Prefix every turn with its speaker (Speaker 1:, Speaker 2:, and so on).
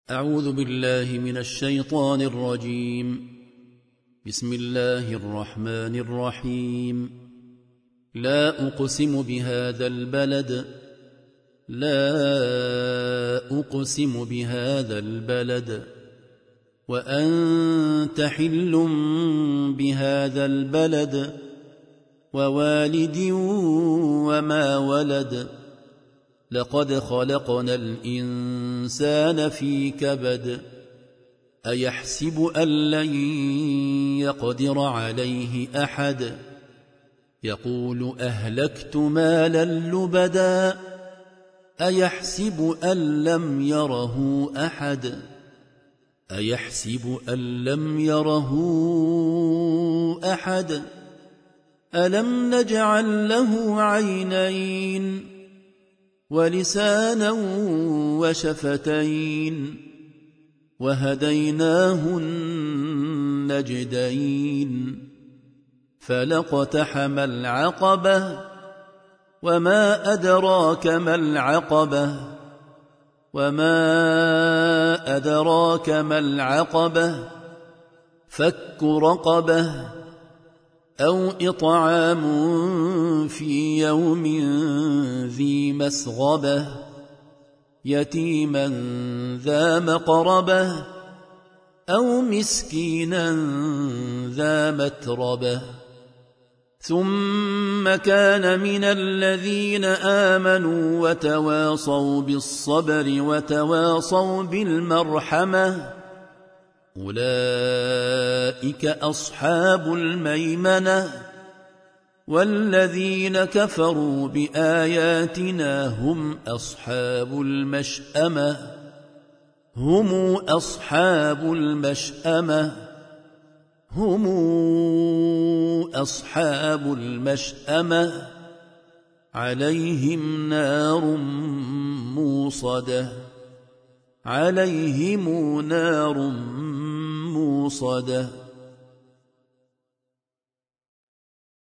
Speaker 1: أعوذ بالله من الشيطان الرجيم. بسم الله الرحمن الرحيم. لا أقسم بهذا البلد وأنت حل بهذا البلد ووالد وما ولد لقد خلقنا الإنسان في كبد أيحسب أن لن يقدر عليه أحد يقول أهلكت مالا لبدا أيحسب أن لم يره أحد ألم نجعل له عينين ولسانا وشفتين وهديناه النجدين فلاقتحم العقبة وما أدراك ما العقبة فك رقبة أو إطعام في يوم ذي مسغبة يتيما ذا مقربة أو مسكينا ذا متربة ثم كان من الذين آمنوا وتواصوا بالصبر وتواصوا بالمرحمة أولئك أصحاب الميمنة والذين كفروا بآياتنا هم أصحاب المشأمة عليهم نار موصدة